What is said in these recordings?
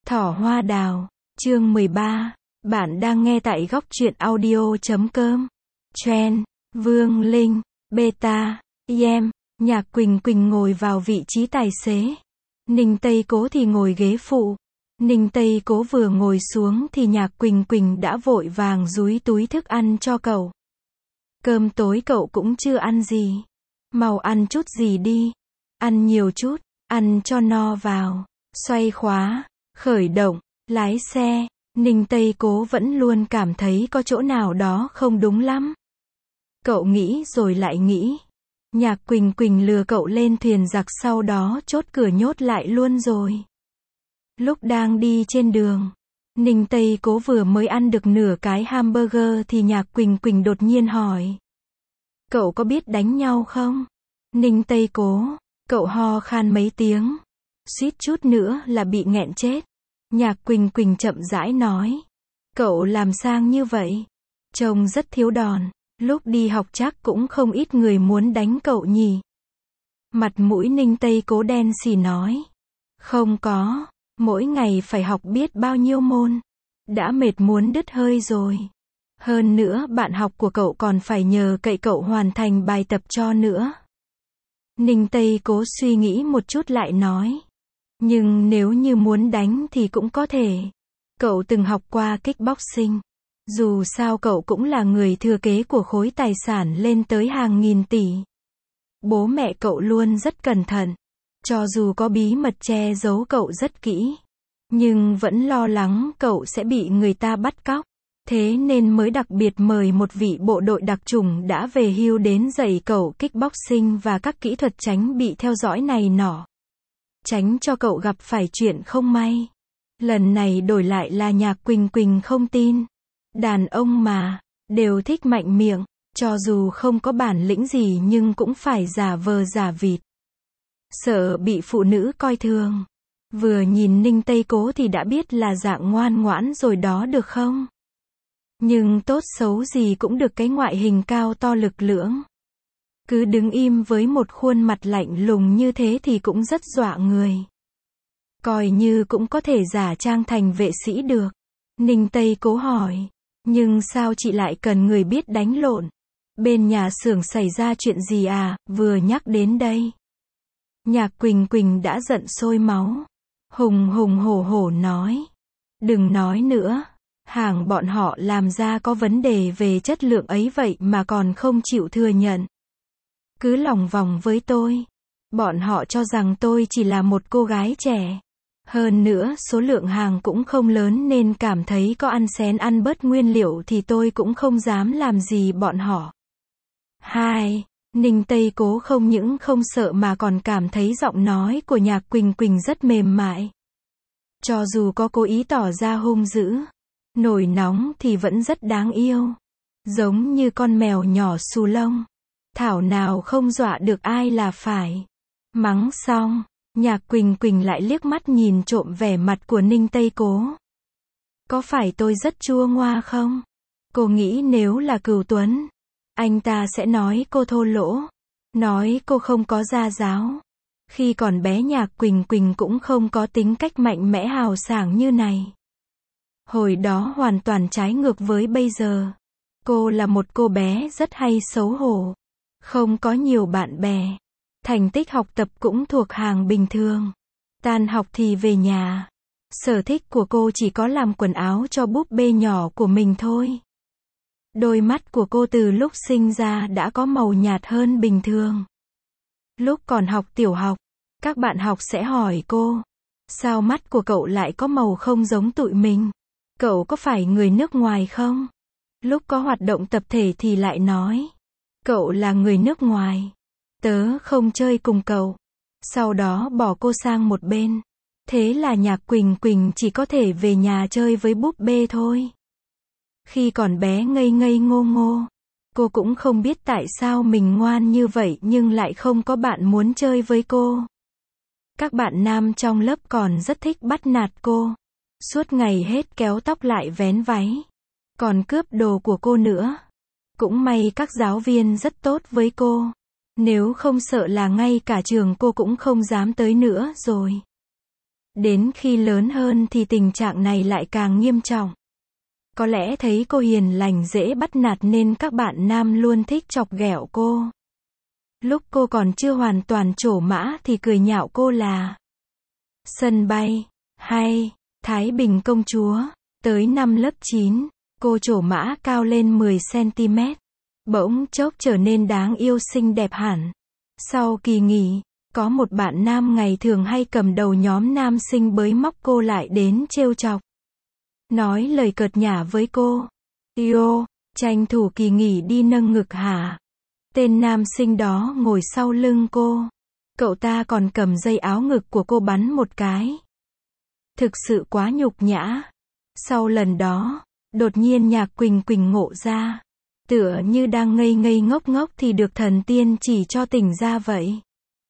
Thỏ hoa đào, chương 13. Bạn đang nghe tại góc truyện audio.com. Trend, Vương Linh, Beta, Yem, Nhạc Quỳnh Quỳnh ngồi vào vị trí tài xế. Ninh Tây Cố thì ngồi ghế phụ. Ninh Tây Cố vừa ngồi xuống thì Nhạc Quỳnh Quỳnh đã vội vàng dúi túi thức ăn cho cậu. Cơm tối cậu cũng chưa ăn gì. Mau ăn chút gì đi. Ăn nhiều chút, ăn cho no vào. Xoay khóa, khởi động, lái xe. Ninh Tây Cố vẫn luôn cảm thấy có chỗ nào đó không đúng lắm. Cậu nghĩ rồi lại nghĩ. Nhạc Quỳnh Quỳnh lừa cậu lên thuyền giặc sau đó chốt cửa nhốt lại luôn rồi. Lúc đang đi trên đường, Ninh Tây Cố vừa mới ăn được nửa cái hamburger thì Nhạc Quỳnh Quỳnh đột nhiên hỏi. Cậu có biết đánh nhau không? Ninh Tây Cố, cậu ho khan mấy tiếng. Suýt chút nữa là bị nghẹn chết. Nhạc Quỳnh Quỳnh chậm rãi nói. Cậu làm sang như vậy. Trông rất thiếu đòn. Lúc đi học chắc cũng không ít người muốn đánh cậu nhỉ. Mặt mũi Ninh Tây Cố đen xì nói. Không có. Mỗi ngày phải học biết bao nhiêu môn. Đã mệt muốn đứt hơi rồi. Hơn nữa bạn học của cậu còn phải nhờ cậy cậu hoàn thành bài tập cho nữa. Ninh Tây Cố suy nghĩ một chút lại nói. Nhưng nếu như muốn đánh thì cũng có thể. Cậu từng học qua kickboxing. Dù sao cậu cũng là người thừa kế của khối tài sản lên tới hàng nghìn tỷ. Bố mẹ cậu luôn rất cẩn thận. Cho dù có bí mật che giấu cậu rất kỹ. Nhưng vẫn lo lắng cậu sẽ bị người ta bắt cóc. Thế nên mới đặc biệt mời một vị bộ đội đặc chủng đã về hưu đến dạy cậu kickboxing và các kỹ thuật tránh bị theo dõi này nọ. Tránh cho cậu gặp phải chuyện không may. Lần này đổi lại là Nhạc Quỳnh Quỳnh không tin. Đàn ông mà, đều thích mạnh miệng, cho dù không có bản lĩnh gì nhưng cũng phải giả vờ giả vịt. Sợ bị phụ nữ coi thường. Vừa nhìn Ninh Tây Cố thì đã biết là dạng ngoan ngoãn rồi đó được không? Nhưng tốt xấu gì cũng được cái ngoại hình cao to lực lưỡng. Cứ đứng im với một khuôn mặt lạnh lùng như thế thì cũng rất dọa người. Coi như cũng có thể giả trang thành vệ sĩ được. Ninh Tây Cố hỏi. Nhưng sao chị lại cần người biết đánh lộn? Bên nhà xưởng xảy ra chuyện gì à, vừa nhắc đến đây. Nhạc Quỳnh Quỳnh đã giận sôi máu. Hùng hùng hổ hổ nói. Đừng nói nữa. Hàng bọn họ làm ra có vấn đề về chất lượng ấy vậy mà còn không chịu thừa nhận. Cứ lòng vòng với tôi. Bọn họ cho rằng tôi chỉ là một cô gái trẻ. Hơn nữa số lượng hàng cũng không lớn nên cảm thấy có ăn xén ăn bớt nguyên liệu thì tôi cũng không dám làm gì bọn họ. Hai, Ninh Tây Cố không những không sợ mà còn cảm thấy giọng nói của Nhạc Quỳnh Quỳnh rất mềm mại. Cho dù có cố ý tỏ ra hung dữ, nổi nóng thì vẫn rất đáng yêu. Giống như con mèo nhỏ xù lông. Thảo nào không dọa được ai là phải. Mắng xong, Nhạc Quỳnh Quỳnh lại liếc mắt nhìn trộm vẻ mặt của Ninh Tây Cố. Có phải tôi rất chua ngoa không? Cô nghĩ nếu là Cửu Tuấn, anh ta sẽ nói cô thô lỗ, nói cô không có gia giáo. Khi còn bé Nhạc Quỳnh Quỳnh cũng không có tính cách mạnh mẽ hào sảng như này. Hồi đó hoàn toàn trái ngược với bây giờ. Cô là một cô bé rất hay xấu hổ, không có nhiều bạn bè. Thành tích học tập cũng thuộc hàng bình thường. Tan học thì về nhà. Sở thích của cô chỉ có làm quần áo cho búp bê nhỏ của mình thôi. Đôi mắt của cô từ lúc sinh ra đã có màu nhạt hơn bình thường. Lúc còn học tiểu học, các bạn học sẽ hỏi cô, sao mắt của cậu lại có màu không giống tụi mình? Cậu có phải người nước ngoài không? Lúc có hoạt động tập thể thì lại nói, cậu là người nước ngoài. Tớ không chơi cùng cậu. Sau đó bỏ cô sang một bên. Thế là Nhạc Quỳnh Quỳnh chỉ có thể về nhà chơi với búp bê thôi. Khi còn bé ngây ngây ngô ngô, cô cũng không biết tại sao mình ngoan như vậy nhưng lại không có bạn muốn chơi với cô. Các bạn nam trong lớp còn rất thích bắt nạt cô. Suốt ngày hết kéo tóc lại vén váy. Còn cướp đồ của cô nữa. Cũng may các giáo viên rất tốt với cô. Nếu không sợ là ngay cả trường cô cũng không dám tới nữa rồi. Đến khi lớn hơn thì tình trạng này lại càng nghiêm trọng. Có lẽ thấy cô hiền lành dễ bắt nạt nên các bạn nam luôn thích chọc ghẹo cô. Lúc cô còn chưa hoàn toàn trổ mã thì cười nhạo cô là sân bay, hay Thái Bình công chúa. Tới năm lớp 9, cô trổ mã cao lên 10 cm. Bỗng chốc trở nên đáng yêu xinh đẹp hẳn. Sau kỳ nghỉ, có một bạn nam ngày thường hay cầm đầu nhóm nam sinh bới móc cô lại đến trêu chọc. Nói lời cợt nhả với cô. Yêu, tranh thủ kỳ nghỉ đi nâng ngực hả? Tên nam sinh đó ngồi sau lưng cô. Cậu ta còn cầm dây áo ngực của cô bắn một cái. Thực sự quá nhục nhã. Sau lần đó, đột nhiên Nhạc Quỳnh Quỳnh ngộ ra. Tựa như đang ngây ngây ngốc ngốc thì được thần tiên chỉ cho tỉnh ra vậy.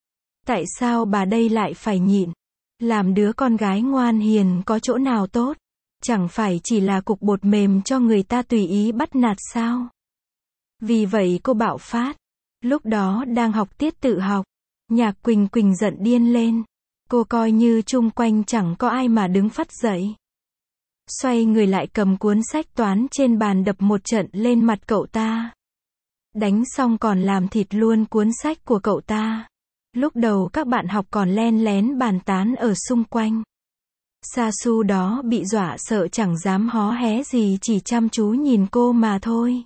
Tại sao bà đây lại phải nhịn? Làm đứa con gái ngoan hiền có chỗ nào tốt? Chẳng phải chỉ là cục bột mềm cho người ta tùy ý bắt nạt sao? Vì vậy cô bạo phát. Lúc đó đang học tiết tự học. Nhạc Quỳnh Quỳnh giận điên lên. Cô coi như chung quanh chẳng có ai mà đứng phắt dậy. Xoay người lại cầm cuốn sách toán trên bàn đập một trận lên mặt cậu ta. Đánh xong còn làm thịt luôn cuốn sách của cậu ta. Lúc đầu các bạn học còn len lén bàn tán ở xung quanh. Sa Su đó bị dọa sợ chẳng dám hó hé gì, chỉ chăm chú nhìn cô mà thôi.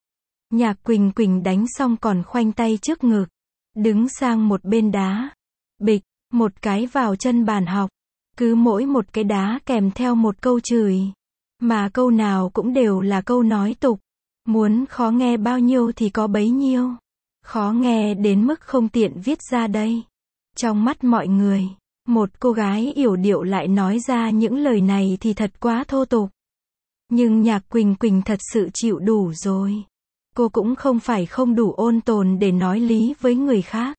Nhạc Quỳnh Quỳnh đánh xong còn khoanh tay trước ngực, đứng sang một bên đá. Bịch, một cái vào chân bàn học. Cứ mỗi một cái đá kèm theo một câu chửi. Mà câu nào cũng đều là câu nói tục. Muốn khó nghe bao nhiêu thì có bấy nhiêu. Khó nghe đến mức không tiện viết ra đây. Trong mắt mọi người, một cô gái yểu điệu lại nói ra những lời này thì thật quá thô tục. Nhưng Nhạc Quỳnh Quỳnh thật sự chịu đủ rồi. Cô cũng không phải không đủ ôn tồn để nói lý với người khác.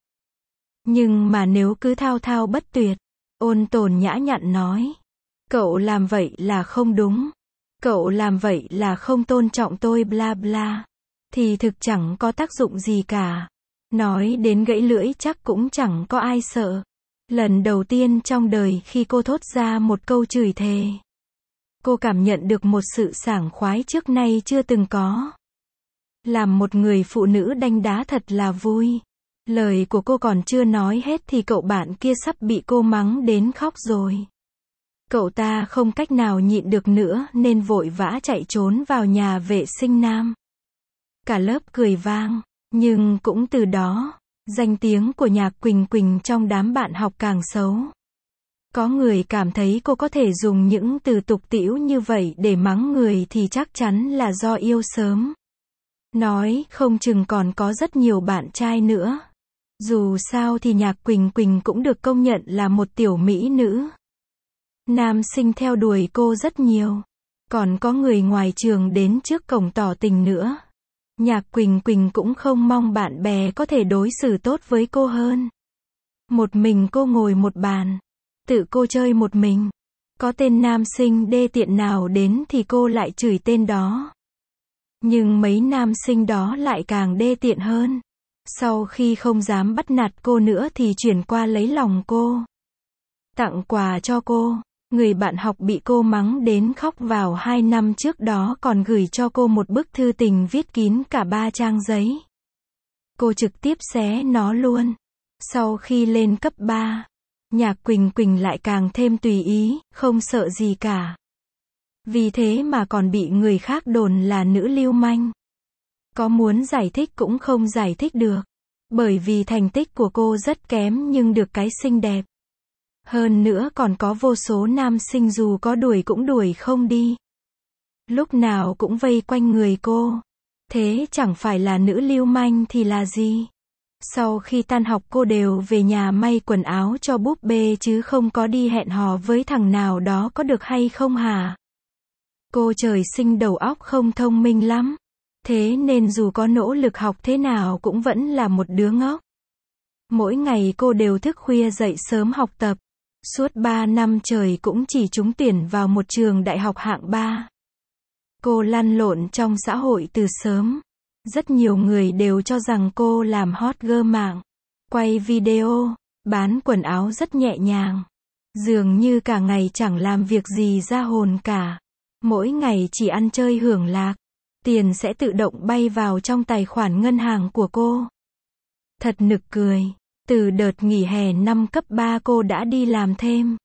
Nhưng mà nếu cứ thao thao bất tuyệt, ôn tồn nhã nhặn nói, cậu làm vậy là không đúng. Cậu làm vậy là không tôn trọng tôi bla bla. Thì thực chẳng có tác dụng gì cả. Nói đến gãy lưỡi chắc cũng chẳng có ai sợ. Lần đầu tiên trong đời khi cô thốt ra một câu chửi thề, cô cảm nhận được một sự sảng khoái trước nay chưa từng có. Làm một người phụ nữ đanh đá thật là vui. Lời của cô còn chưa nói hết thì cậu bạn kia sắp bị cô mắng đến khóc rồi. Cậu ta không cách nào nhịn được nữa nên vội vã chạy trốn vào nhà vệ sinh nam. Cả lớp cười vang, nhưng cũng từ đó, danh tiếng của Nhạc Quỳnh Quỳnh trong đám bạn học càng xấu. Có người cảm thấy cô có thể dùng những từ tục tĩu như vậy để mắng người thì chắc chắn là do yêu sớm. Nói không chừng còn có rất nhiều bạn trai nữa. Dù sao thì Nhạc Quỳnh Quỳnh cũng được công nhận là một tiểu mỹ nữ. Nam sinh theo đuổi cô rất nhiều. Còn có người ngoài trường đến trước cổng tỏ tình nữa. Nhạc Quỳnh Quỳnh cũng không mong bạn bè có thể đối xử tốt với cô hơn. Một mình cô ngồi một bàn. Tự cô chơi một mình. Có tên nam sinh đê tiện nào đến thì cô lại chửi tên đó. Nhưng mấy nam sinh đó lại càng đê tiện hơn. Sau khi không dám bắt nạt cô nữa thì chuyển qua lấy lòng cô. Tặng quà cho cô. Người bạn học bị cô mắng đến khóc vào 2 năm trước đó còn gửi cho cô một bức thư tình viết kín cả 3 trang giấy. Cô trực tiếp xé nó luôn. Sau khi lên cấp 3, Nhạc Quỳnh Quỳnh lại càng thêm tùy ý, không sợ gì cả. Vì thế mà còn bị người khác đồn là nữ lưu manh. Có muốn giải thích cũng không giải thích được. Bởi vì thành tích của cô rất kém nhưng được cái xinh đẹp. Hơn nữa còn có vô số nam sinh dù có đuổi cũng đuổi không đi. Lúc nào cũng vây quanh người cô. Thế chẳng phải là nữ lưu manh thì là gì? Sau khi tan học cô đều về nhà may quần áo cho búp bê chứ không có đi hẹn hò với thằng nào đó, có được hay không hả? Cô trời sinh đầu óc không thông minh lắm. Thế nên dù có nỗ lực học thế nào cũng vẫn là một đứa ngốc. Mỗi ngày cô đều thức khuya dậy sớm học tập. Suốt 3 năm trời cũng chỉ trúng tuyển vào một trường đại học hạng 3. Cô lăn lộn trong xã hội từ sớm. Rất nhiều người đều cho rằng cô làm hot girl mạng, quay video, bán quần áo rất nhẹ nhàng. Dường như cả ngày chẳng làm việc gì ra hồn cả. Mỗi ngày chỉ ăn chơi hưởng lạc. Tiền sẽ tự động bay vào trong tài khoản ngân hàng của cô. Thật nực cười. Từ đợt nghỉ hè năm cấp 3 cô đã đi làm thêm.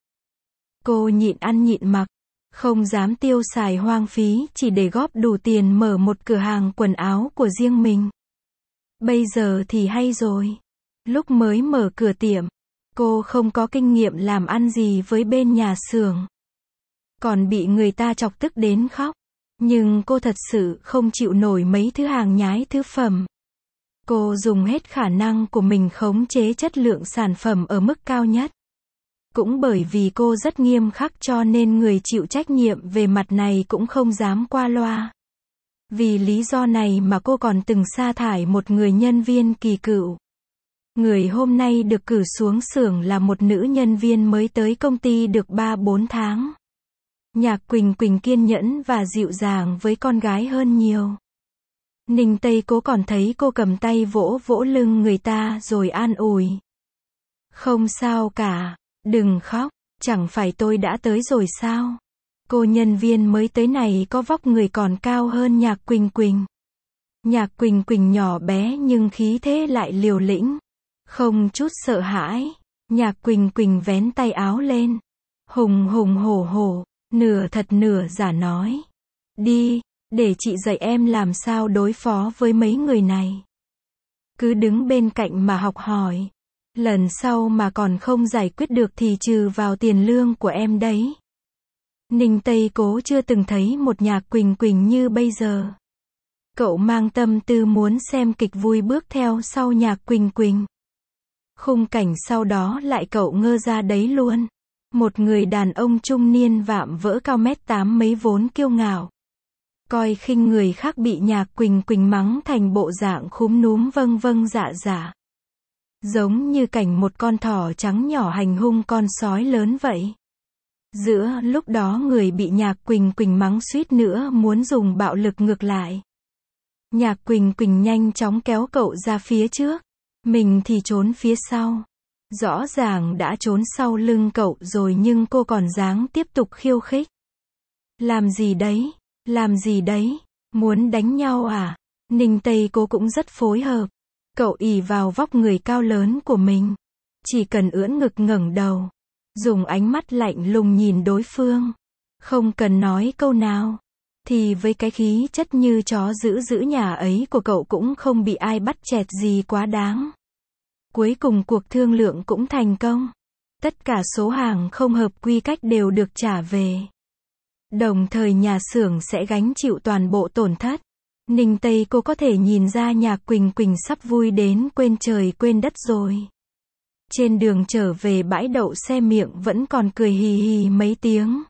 Cô nhịn ăn nhịn mặc. Không dám tiêu xài hoang phí chỉ để góp đủ tiền mở một cửa hàng quần áo của riêng mình. Bây giờ thì hay rồi. Lúc mới mở cửa tiệm, cô không có kinh nghiệm làm ăn gì với bên nhà xưởng. Còn bị người ta chọc tức đến khóc. Nhưng cô thật sự không chịu nổi mấy thứ hàng nhái thứ phẩm. Cô dùng hết khả năng của mình khống chế chất lượng sản phẩm ở mức cao nhất. Cũng bởi vì cô rất nghiêm khắc cho nên người chịu trách nhiệm về mặt này cũng không dám qua loa. Vì lý do này mà cô còn từng sa thải một người nhân viên kỳ cựu. Người hôm nay được cử xuống xưởng là một nữ nhân viên mới tới công ty được 3-4 tháng. Nhạc Quỳnh Quỳnh kiên nhẫn và dịu dàng với con gái hơn nhiều. Ninh Tây Cố còn thấy cô cầm tay vỗ vỗ lưng người ta rồi an ủi. Không sao cả, đừng khóc, chẳng phải tôi đã tới rồi sao? Cô nhân viên mới tới này có vóc người còn cao hơn Nhạc Quỳnh Quỳnh. Nhạc Quỳnh Quỳnh nhỏ bé nhưng khí thế lại liều lĩnh. Không chút sợ hãi, Nhạc Quỳnh Quỳnh vén tay áo lên. Hùng hùng hổ hổ, nửa thật nửa giả nói. Đi, để chị dạy em làm sao đối phó với mấy người này. Cứ đứng bên cạnh mà học hỏi. Lần sau mà còn không giải quyết được thì trừ vào tiền lương của em đấy. Ninh Tây Cố chưa từng thấy một Nhạc Quỳnh Quỳnh như bây giờ. Cậu mang tâm tư muốn xem kịch vui bước theo sau Nhạc Quỳnh Quỳnh. Khung cảnh sau đó lại cậu ngơ ra đấy luôn. Một người đàn ông trung niên vạm vỡ cao 1m8 mấy vốn kiêu ngạo. Coi khinh người khác bị Nhạc Quỳnh Quỳnh mắng thành bộ dạng khúm núm vâng vâng dạ dạ. Giống như cảnh một con thỏ trắng nhỏ hành hung con sói lớn vậy. Giữa lúc đó người bị Nhạc Quỳnh Quỳnh mắng suýt nữa muốn dùng bạo lực ngược lại. Nhạc Quỳnh Quỳnh nhanh chóng kéo cậu ra phía trước. Mình thì trốn phía sau. Rõ ràng đã trốn sau lưng cậu rồi nhưng cô còn dáng tiếp tục khiêu khích. Làm gì đấy? Làm gì đấy? Muốn đánh nhau à? Ninh Tây Cố cũng rất phối hợp. Cậu ỷ vào vóc người cao lớn của mình. Chỉ cần ưỡn ngực ngẩng đầu. Dùng ánh mắt lạnh lùng nhìn đối phương. Không cần nói câu nào. Thì với cái khí chất như chó giữ nhà ấy của cậu cũng không bị ai bắt chẹt gì quá đáng. Cuối cùng cuộc thương lượng cũng thành công. Tất cả số hàng không hợp quy cách đều được trả về. Đồng thời nhà xưởng sẽ gánh chịu toàn bộ tổn thất. Ninh Tây Cô có thể nhìn ra Nhạc Quỳnh Quỳnh sắp vui đến quên trời quên đất rồi. Trên đường trở về bãi đậu xe miệng vẫn còn cười hì hì mấy tiếng.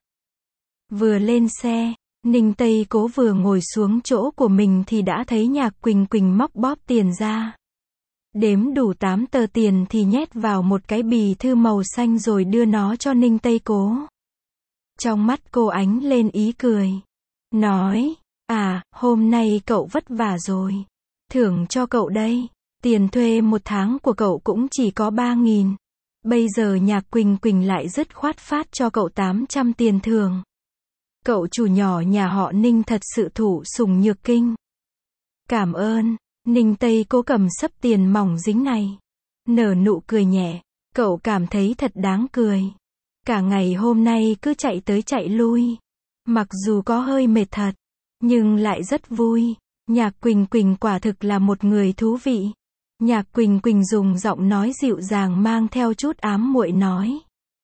Vừa lên xe, Ninh Tây Cố vừa ngồi xuống chỗ của mình thì đã thấy Nhạc Quỳnh Quỳnh móc bóp tiền ra. Đếm đủ 8 tờ tiền thì nhét vào một cái bì thư màu xanh rồi đưa nó cho Ninh Tây Cố. Trong mắt cô ánh lên ý cười. Nói, hôm nay cậu vất vả rồi. Thưởng cho cậu đây. Tiền thuê một tháng của cậu cũng chỉ có 3.000. Bây giờ Nhạc Quỳnh Quỳnh lại dứt khoát phát cho cậu 800 tiền thưởng. Cậu chủ nhỏ nhà họ Ninh thật sự thụ sủng nhược kinh. Cảm ơn. Ninh Tây Cố cầm xấp tiền mỏng dính này. Nở nụ cười nhẹ. Cậu cảm thấy thật đáng cười. Cả ngày hôm nay cứ chạy tới chạy lui. Mặc dù có hơi mệt thật. Nhưng lại rất vui. Nhạc Quỳnh Quỳnh quả thực là một người thú vị. Nhạc Quỳnh Quỳnh dùng giọng nói dịu dàng mang theo chút ám muội nói.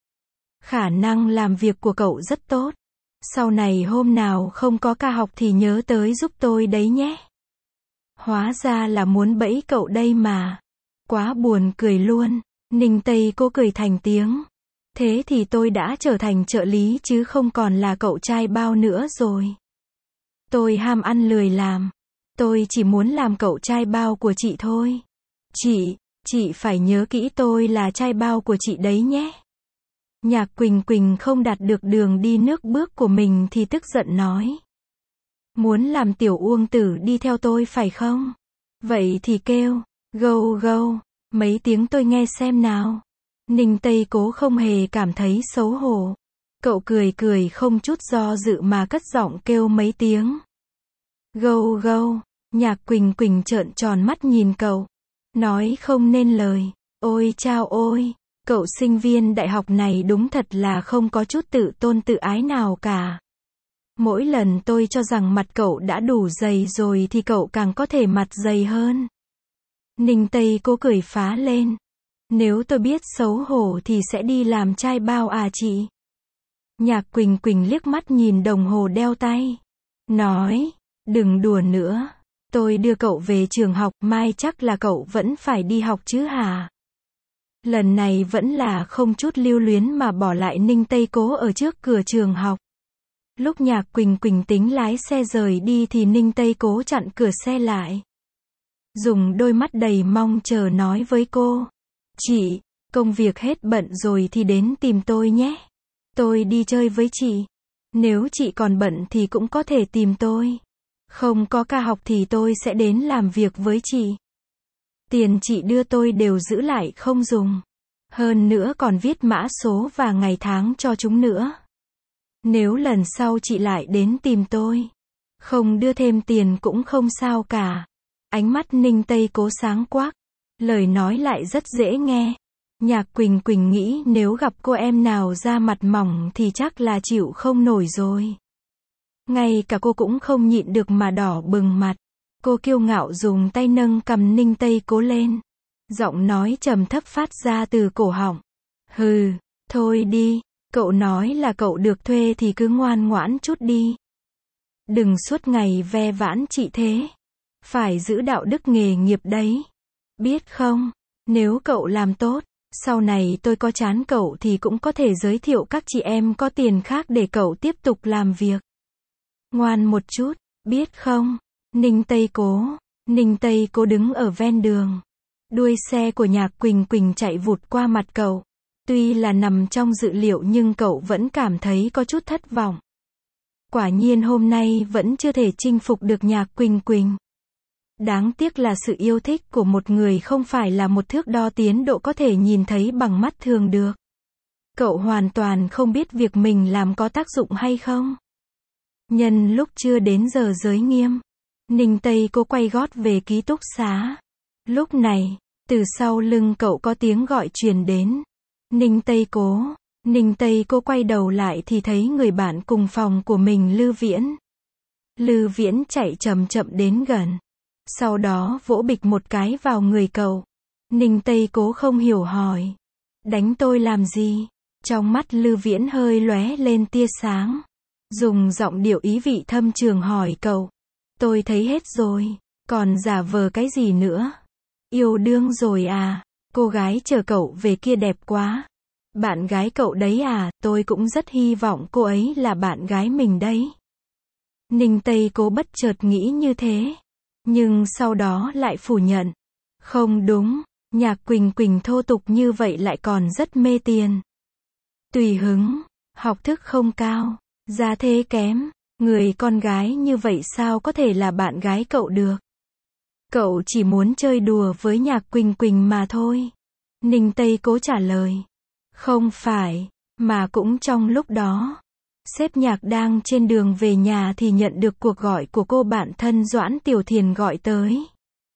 Khả năng làm việc của cậu rất tốt. Sau này hôm nào không có ca học thì nhớ tới giúp tôi đấy nhé. Hóa ra là muốn bẫy cậu đây mà. Quá buồn cười luôn. Ninh Tây Cố cười thành tiếng. Thế thì tôi đã trở thành trợ lý chứ không còn là cậu trai bao nữa rồi. Tôi ham ăn lười làm. Tôi chỉ muốn làm cậu trai bao của chị thôi. Chị phải nhớ kỹ tôi là trai bao của chị đấy nhé. Nhạc Quỳnh Quỳnh không đạt được đường đi nước bước của mình thì tức giận nói. Muốn làm tiểu Uông Tử đi theo tôi phải không? Vậy thì kêu, gâu gâu, mấy tiếng tôi nghe xem nào. Ninh Tây Cố không hề cảm thấy xấu hổ. Cậu cười cười không chút do dự mà cất giọng kêu mấy tiếng. Gâu gâu, Nhạc Quỳnh Quỳnh trợn tròn mắt nhìn cậu. Nói không nên lời. Ôi chao ôi, cậu sinh viên đại học này đúng thật là không có chút tự tôn tự ái nào cả. Mỗi lần tôi cho rằng mặt cậu đã đủ dày rồi thì cậu càng có thể mặt dày hơn. Ninh Tây Cố cười phá lên. Nếu tôi biết xấu hổ thì sẽ đi làm trai bao à chị? Nhạc Quỳnh Quỳnh liếc mắt nhìn đồng hồ đeo tay. Nói, đừng đùa nữa. Tôi đưa cậu về trường học, mai chắc là cậu vẫn phải đi học chứ hả? Lần này vẫn là không chút lưu luyến mà bỏ lại Ninh Tây Cố ở trước cửa trường học. Lúc Nhạc Quỳnh Quỳnh tính lái xe rời đi thì Ninh Tây Cố chặn cửa xe lại. Dùng đôi mắt đầy mong chờ nói với cô. Chị, công việc hết bận rồi thì đến tìm tôi nhé. Tôi đi chơi với chị. Nếu chị còn bận thì cũng có thể tìm tôi. Không có ca học thì tôi sẽ đến làm việc với chị. Tiền chị đưa tôi đều giữ lại không dùng. Hơn nữa còn viết mã số và ngày tháng cho chúng nữa. Nếu lần sau chị lại đến tìm tôi, không đưa thêm tiền cũng không sao cả. Ánh mắt Ninh Tây Cố sáng quắc. Lời nói lại rất dễ nghe. Nhạc Quỳnh Quỳnh nghĩ nếu gặp cô em nào da mặt mỏng thì chắc là chịu không nổi rồi. Ngay cả cô cũng không nhịn được mà đỏ bừng mặt. Cô kiêu ngạo dùng tay nâng cằm Ninh Tây Cố lên. Giọng nói trầm thấp phát ra từ cổ họng. Hừ, thôi đi, cậu nói là cậu được thuê thì cứ ngoan ngoãn chút đi. Đừng suốt ngày ve vãn chị thế. Phải giữ đạo đức nghề nghiệp đấy. Biết không, nếu cậu làm tốt, sau này tôi có chán cậu thì cũng có thể giới thiệu các chị em có tiền khác để cậu tiếp tục làm việc. Ngoan một chút, biết không? Ninh Tây Cố đứng ở ven đường. Đuôi xe của Nhạc Quỳnh Quỳnh chạy vụt qua mặt cậu. Tuy là nằm trong dự liệu nhưng cậu vẫn cảm thấy có chút thất vọng. Quả nhiên hôm nay vẫn chưa thể chinh phục được Nhạc Quỳnh Quỳnh. Đáng tiếc là sự yêu thích của một người không phải là một thước đo tiến độ có thể nhìn thấy bằng mắt thường được. Cậu hoàn toàn không biết việc mình làm có tác dụng hay không. Nhân lúc chưa đến giờ giới nghiêm, Ninh Tây Cố quay gót về ký túc xá. Lúc này, từ sau lưng cậu có tiếng gọi truyền đến. Ninh Tây Cố quay đầu lại thì thấy người bạn cùng phòng của mình Lư Viễn. Lư Viễn chạy chậm chậm đến gần. Sau đó vỗ bịch một cái vào người cậu. Ninh Tây Cố không hiểu hỏi. Đánh tôi làm gì? Trong mắt Lư Viễn hơi lóe lên tia sáng. Dùng giọng điệu ý vị thâm trường hỏi cậu. Tôi thấy hết rồi. Còn giả vờ cái gì nữa? Yêu đương rồi à? Cô gái chờ cậu về kia đẹp quá. Bạn gái cậu đấy à? Tôi cũng rất hy vọng cô ấy là bạn gái mình đấy. Ninh Tây Cố bất chợt nghĩ như thế. Nhưng sau đó lại phủ nhận. Không đúng, Nhạc Quỳnh Quỳnh thô tục như vậy lại còn rất mê tiền. Tùy hứng, học thức không cao, gia thế kém, người con gái như vậy sao có thể là bạn gái cậu được? Cậu chỉ muốn chơi đùa với Nhạc Quỳnh Quỳnh mà thôi. Ninh Tây Cố trả lời. Không phải, mà cũng trong lúc đó. Sếp Nhạc đang trên đường về nhà thì nhận được cuộc gọi của cô bạn thân Doãn Tiểu Thiền gọi tới.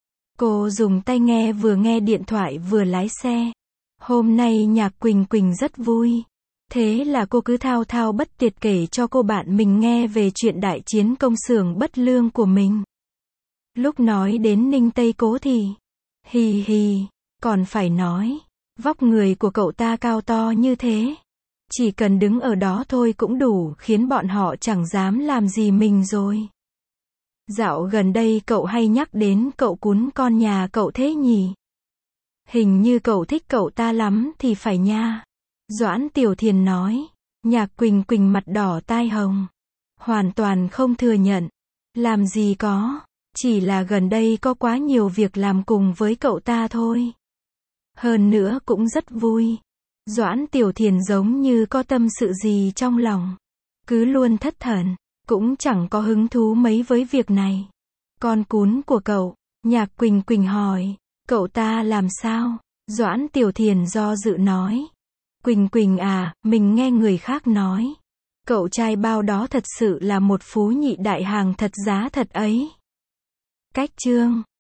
Cô dùng tai nghe vừa nghe điện thoại vừa lái xe. Hôm nay Nhạc Quỳnh Quỳnh rất vui. Thế là cô cứ thao thao bất tuyệt kể cho cô bạn mình nghe về chuyện đại chiến công xưởng bất lương của mình. Lúc nói đến Ninh Tây Cố thì, hì hì, còn phải nói, vóc người của cậu ta cao to như thế. Chỉ cần đứng ở đó thôi cũng đủ khiến bọn họ chẳng dám làm gì mình rồi. Dạo gần đây cậu hay nhắc đến cậu cún con nhà cậu thế nhỉ? Hình như cậu thích cậu ta lắm thì phải nha. Doãn Tiểu Thiền nói. Nhạc Quỳnh Quỳnh mặt đỏ tai hồng. Hoàn toàn không thừa nhận. Làm gì có. Chỉ là gần đây có quá nhiều việc làm cùng với cậu ta thôi. Hơn nữa cũng rất vui. Doãn Tiểu Thiền giống như có tâm sự gì trong lòng. Cứ luôn thất thần. Cũng chẳng có hứng thú mấy với việc này. Con cún của cậu. Nhạc Quỳnh Quỳnh hỏi. Cậu ta làm sao? Doãn Tiểu Thiền do dự nói. Quỳnh Quỳnh à, mình nghe người khác nói. Cậu trai bao đó thật sự là một phú nhị đại hàng thật giá thật ấy. Cách chương